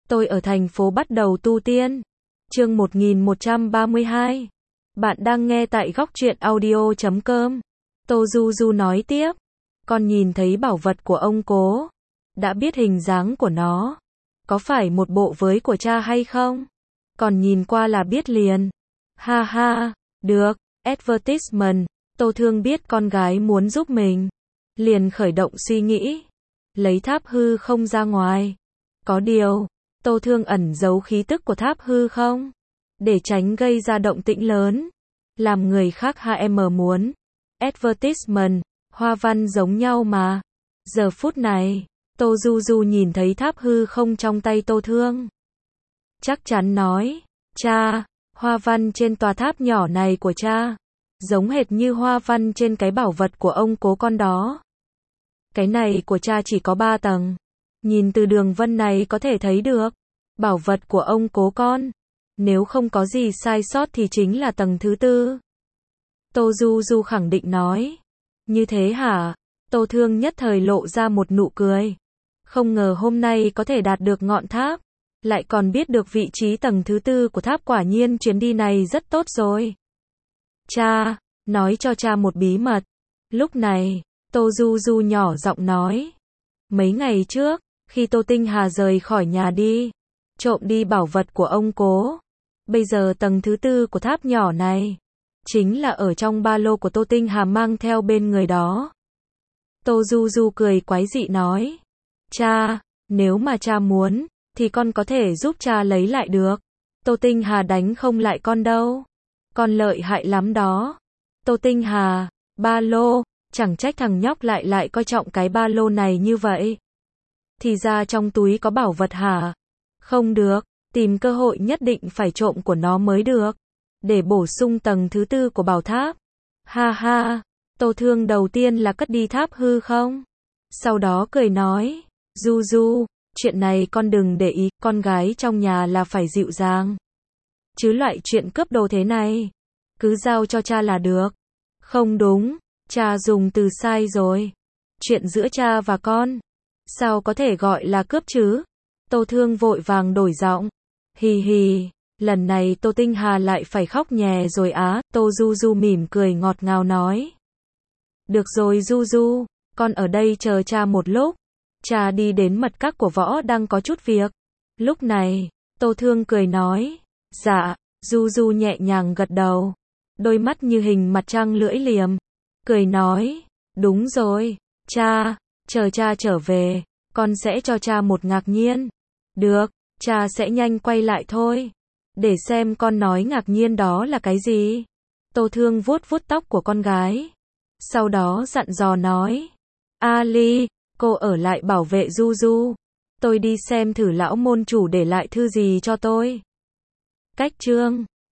Tôi ở thành phố bắt đầu tu tiên. Chương 1132. Bạn đang nghe tại góc truyện audio.com. Tô Du Du nói tiếp. Con nhìn thấy bảo vật của ông cố. Đã biết hình dáng của nó. Có phải một bộ với của cha hay không? Còn nhìn qua là biết liền. Ha ha, được, advertisement. Tô Thương biết con gái muốn giúp mình. Liền khởi động suy nghĩ. Lấy tháp hư không ra ngoài. Có điều, Tô Thương ẩn giấu khí tức của tháp hư không, để tránh gây ra động tĩnh lớn, làm người khác HM muốn. Advertisement, hoa văn giống nhau mà. Giờ phút này, Tô Du Du nhìn thấy tháp hư không trong tay Tô Thương. Chắc chắn nói, cha, hoa văn trên tòa tháp nhỏ này của cha, giống hệt như hoa văn trên cái bảo vật của ông cố con đó. Cái này của cha chỉ có 3 tầng. Nhìn từ đường vân này có thể thấy được. Bảo vật của ông cố con, nếu không có gì sai sót thì chính là tầng thứ 4. Tô Du Du khẳng định nói. Như thế hả? Tô Thương nhất thời lộ ra một nụ cười. Không ngờ hôm nay có thể đạt được ngọn tháp. Lại còn biết được vị trí tầng thứ 4 của tháp, quả nhiên chuyến đi này rất tốt rồi. Cha, nói cho cha một bí mật. Lúc này, Tô Du Du nhỏ giọng nói. Mấy ngày trước, khi Tô Tinh Hà rời khỏi nhà đi, trộm đi bảo vật của ông cố. Bây giờ tầng thứ 4 của tháp nhỏ này, chính là ở trong ba lô của Tô Tinh Hà mang theo bên người đó. Tô Du Du cười quái dị nói. Cha, nếu mà cha muốn, thì con có thể giúp cha lấy lại được. Tô Tinh Hà đánh không lại con đâu. Con lợi hại lắm đó. Tô Tinh Hà, ba lô, chẳng trách thằng nhóc lại coi trọng cái ba lô này như vậy. Thì ra trong túi có bảo vật hả? Không được, tìm cơ hội nhất định phải trộm của nó mới được. Để bổ sung tầng thứ 4 của bảo tháp. Ha ha, Tô Thương đầu tiên là cất đi tháp hư không? Sau đó cười nói, Du Du, chuyện này con đừng để ý, con gái trong nhà là phải dịu dàng. Chứ loại chuyện cướp đồ thế này, cứ giao cho cha là được. Không đúng, cha dùng từ sai rồi. Chuyện giữa cha và con, sao có thể gọi là cướp chứ? Tô Thương vội vàng đổi giọng. Hì hì, lần này Tô Tinh Hà lại phải khóc nhè rồi á. Tô Du Du mỉm cười ngọt ngào nói. Được rồi Du Du, con ở đây chờ cha một lúc. Cha đi đến mật các của Võ đang có chút việc. Lúc này, Tô Thương cười nói. Dạ, Du Du nhẹ nhàng gật đầu. Đôi mắt như hình mặt trăng lưỡi liềm. Cười nói, đúng rồi, cha, chờ cha trở về, con sẽ cho cha một ngạc nhiên. Được, cha sẽ nhanh quay lại thôi. Để xem con nói ngạc nhiên đó là cái gì. Tô Thương vuốt vuốt tóc của con gái. Sau đó dặn dò nói. Ali, cô ở lại bảo vệ Du Du. Tôi đi xem thử lão môn chủ để lại thư gì cho tôi. Cách chương